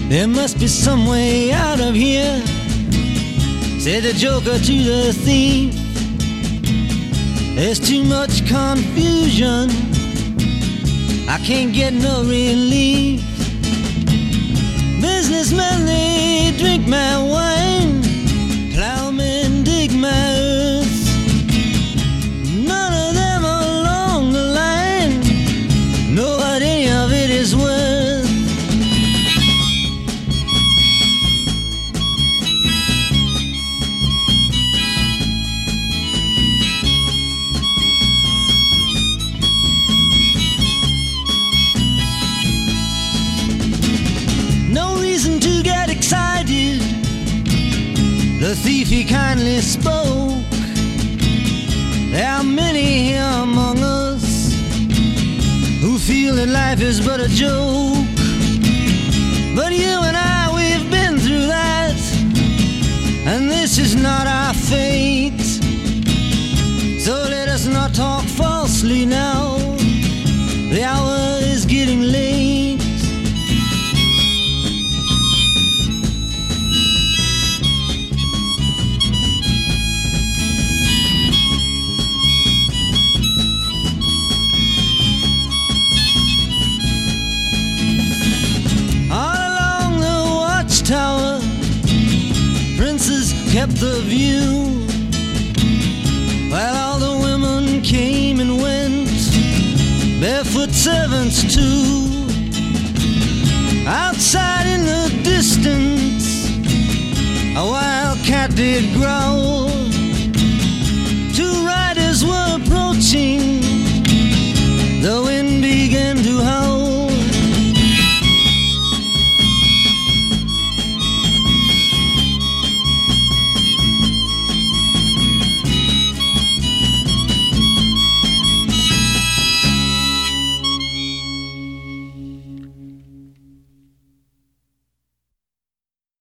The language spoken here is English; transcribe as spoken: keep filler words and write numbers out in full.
There must be some way out of here, said the joker to the thief. There's too much confusion, I can't get no relief. Businessmen, they drink my wine, plowmen dig my earth. None of them along the line know what any of it is worth. The thief, he kindly spoke. There are many here among us who feel that life is but a joke. But you and I, we've been through that, and this is not our fate. So let us not talk falsely now, the hour is getting late. Tower, princes kept the view, while all the women came and went, barefoot servants too. Outside